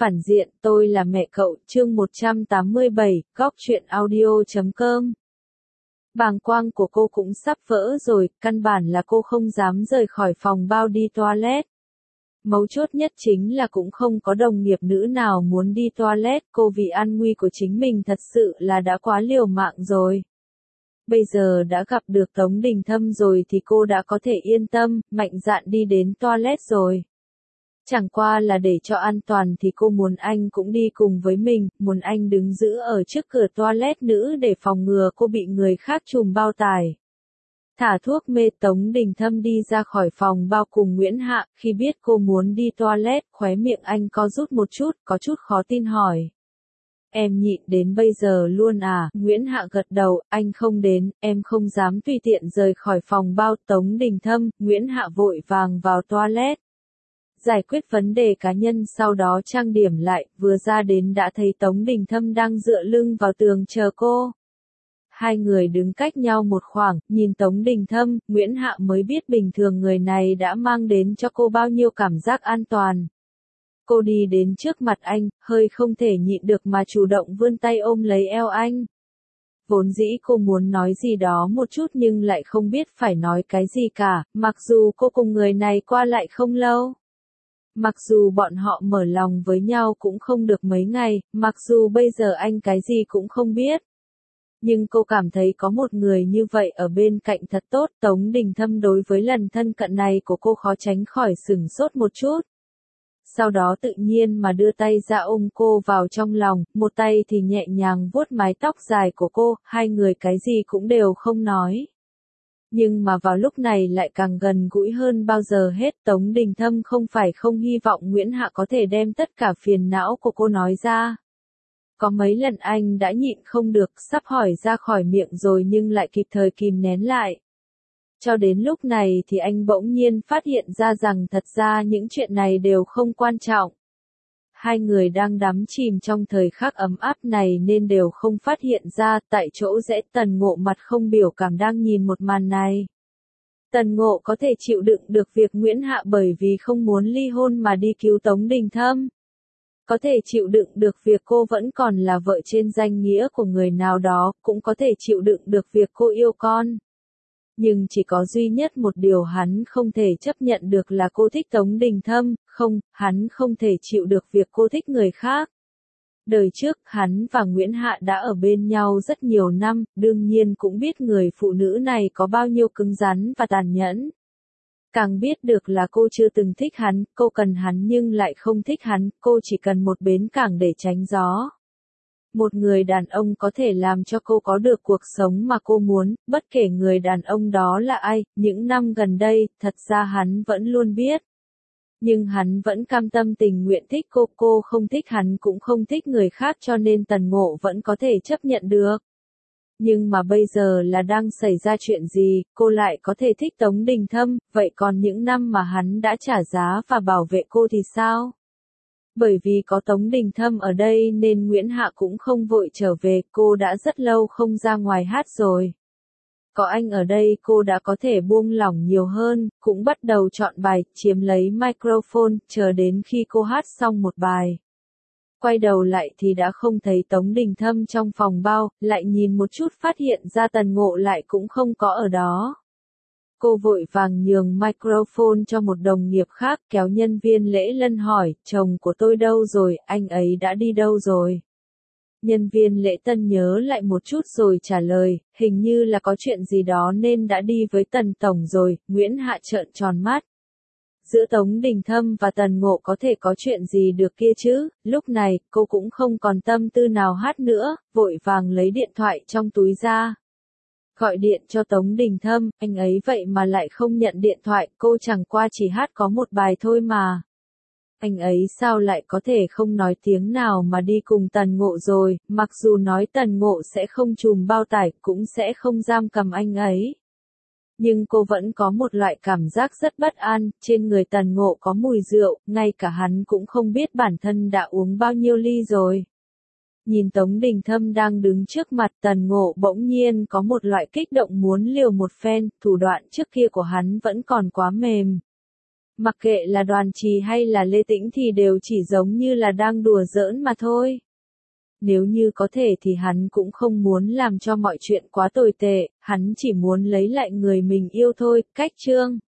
Phản diện, tôi là mẹ cậu, chương 187, góc truyện audio.com. Bàng quang của cô cũng sắp vỡ rồi, căn bản là cô không dám rời khỏi phòng bao đi toilet. Mấu chốt nhất chính là cũng không có đồng nghiệp nữ nào muốn đi toilet, cô vì an nguy của chính mình thật sự là đã quá liều mạng rồi. Bây giờ đã gặp được Tống Đình Thâm rồi thì cô đã có thể yên tâm, mạnh dạn đi đến toilet rồi. Chẳng qua là để cho an toàn thì cô muốn anh cũng đi cùng với mình, muốn anh đứng giữ ở trước cửa toilet nữ để phòng ngừa cô bị người khác trùm bao tải. Thả thuốc mê, Tống Đình Thâm đi ra khỏi phòng bao cùng Nguyễn Hạ, khi biết cô muốn đi toilet, khóe miệng anh co rút một chút, có chút khó tin hỏi. Em nhịn đến bây giờ luôn à? Nguyễn Hạ gật đầu, anh không đến, em không dám tùy tiện rời khỏi phòng bao. Tống Đình Thâm, Nguyễn Hạ vội vàng vào toilet. Giải quyết vấn đề cá nhân sau đó trang điểm lại, vừa ra đến đã thấy Tống Đình Thâm đang dựa lưng vào tường chờ cô. Hai người đứng cách nhau một khoảng, nhìn Tống Đình Thâm, Nguyễn Hạ mới biết bình thường người này đã mang đến cho cô bao nhiêu cảm giác an toàn. Cô đi đến trước mặt anh, hơi không thể nhịn được mà chủ động vươn tay ôm lấy eo anh. Vốn dĩ cô muốn nói gì đó một chút nhưng lại không biết phải nói cái gì cả, mặc dù cô cùng người này qua lại không lâu. Mặc dù bọn họ mở lòng với nhau cũng không được mấy ngày, mặc dù bây giờ anh cái gì cũng không biết. Nhưng cô cảm thấy có một người như vậy ở bên cạnh thật tốt. Tống Đình Thâm đối với lần thân cận này của cô khó tránh khỏi sửng sốt một chút. Sau đó tự nhiên mà đưa tay ra ôm cô vào trong lòng, một tay thì nhẹ nhàng vuốt mái tóc dài của cô, hai người cái gì cũng đều không nói. Nhưng mà vào lúc này lại càng gần gũi hơn bao giờ hết. Tống Đình Thâm không phải không hy vọng Nguyễn Hạ có thể đem tất cả phiền não của cô nói ra. Có mấy lần anh đã nhịn không được, sắp hỏi ra khỏi miệng rồi nhưng lại kịp thời kìm nén lại. Cho đến lúc này thì anh bỗng nhiên phát hiện ra rằng thật ra những chuyện này đều không quan trọng. Hai người đang đắm chìm trong thời khắc ấm áp này nên đều không phát hiện ra. Tại chỗ rẽ, Tần Ngộ mặt không biểu cảm đang nhìn một màn này. Tần Ngộ có thể chịu đựng được việc Nguyễn Hạ bởi vì không muốn ly hôn mà đi cứu Tống Đình Thâm. Có thể chịu đựng được việc cô vẫn còn là vợ trên danh nghĩa của người nào đó, cũng có thể chịu đựng được việc cô yêu con. Nhưng chỉ có duy nhất một điều hắn không thể chấp nhận được là cô thích Tống Đình Thâm, không, hắn không thể chịu được việc cô thích người khác. Đời trước, hắn và Nguyễn Hạ đã ở bên nhau rất nhiều năm, đương nhiên cũng biết người phụ nữ này có bao nhiêu cứng rắn và tàn nhẫn. Càng biết được là cô chưa từng thích hắn, cô cần hắn nhưng lại không thích hắn, cô chỉ cần một bến cảng để tránh gió. Một người đàn ông có thể làm cho cô có được cuộc sống mà cô muốn, bất kể người đàn ông đó là ai. Những năm gần đây, thật ra hắn vẫn luôn biết. Nhưng hắn vẫn cam tâm tình nguyện thích cô không thích hắn cũng không thích người khác cho nên Tần Ngộ vẫn có thể chấp nhận được. Nhưng mà bây giờ là đang xảy ra chuyện gì, cô lại có thể thích Tống Đình Thâm, vậy còn những năm mà hắn đã trả giá và bảo vệ cô thì sao? Bởi vì có Tống Đình Thâm ở đây nên Nguyễn Hạ cũng không vội trở về, cô đã rất lâu không ra ngoài hát rồi. Có anh ở đây cô đã có thể buông lỏng nhiều hơn, cũng bắt đầu chọn bài, chiếm lấy microphone, chờ đến khi cô hát xong một bài. Quay đầu lại thì đã không thấy Tống Đình Thâm trong phòng bao, lại nhìn một chút phát hiện ra Tần Ngộ lại cũng không có ở đó. Cô vội vàng nhường microphone cho một đồng nghiệp khác, kéo nhân viên lễ lân hỏi, chồng của tôi đâu rồi, anh ấy đã đi đâu rồi? Nhân viên lễ tân nhớ lại một chút rồi trả lời, hình như là có chuyện gì đó nên đã đi với Tần Tổng rồi. Nguyễn Hạ trợn tròn mắt. Giữa Tống Đình Thâm và Tần Ngộ có thể có chuyện gì được kia chứ? Lúc này, cô cũng không còn tâm tư nào hát nữa, vội vàng lấy điện thoại trong túi ra. Gọi điện cho Tống Đình Thâm, anh ấy vậy mà lại không nhận điện thoại, cô chẳng qua chỉ hát có một bài thôi mà. Anh ấy sao lại có thể không nói tiếng nào mà đi cùng Tần Ngộ rồi, mặc dù nói Tần Ngộ sẽ không trùm bao tải, cũng sẽ không giam cầm anh ấy. Nhưng cô vẫn có một loại cảm giác rất bất an, trên người Tần Ngộ có mùi rượu, ngay cả hắn cũng không biết bản thân đã uống bao nhiêu ly rồi. Nhìn Tống Đình Thâm đang đứng trước mặt Tần Ngộ bỗng nhiên có một loại kích động muốn liều một phen, thủ đoạn trước kia của hắn vẫn còn quá mềm. Mặc kệ là Đoàn Trì hay là Lê Tĩnh thì đều chỉ giống như là đang đùa giỡn mà thôi. Nếu như có thể thì hắn cũng không muốn làm cho mọi chuyện quá tồi tệ, hắn chỉ muốn lấy lại người mình yêu thôi. Cách chương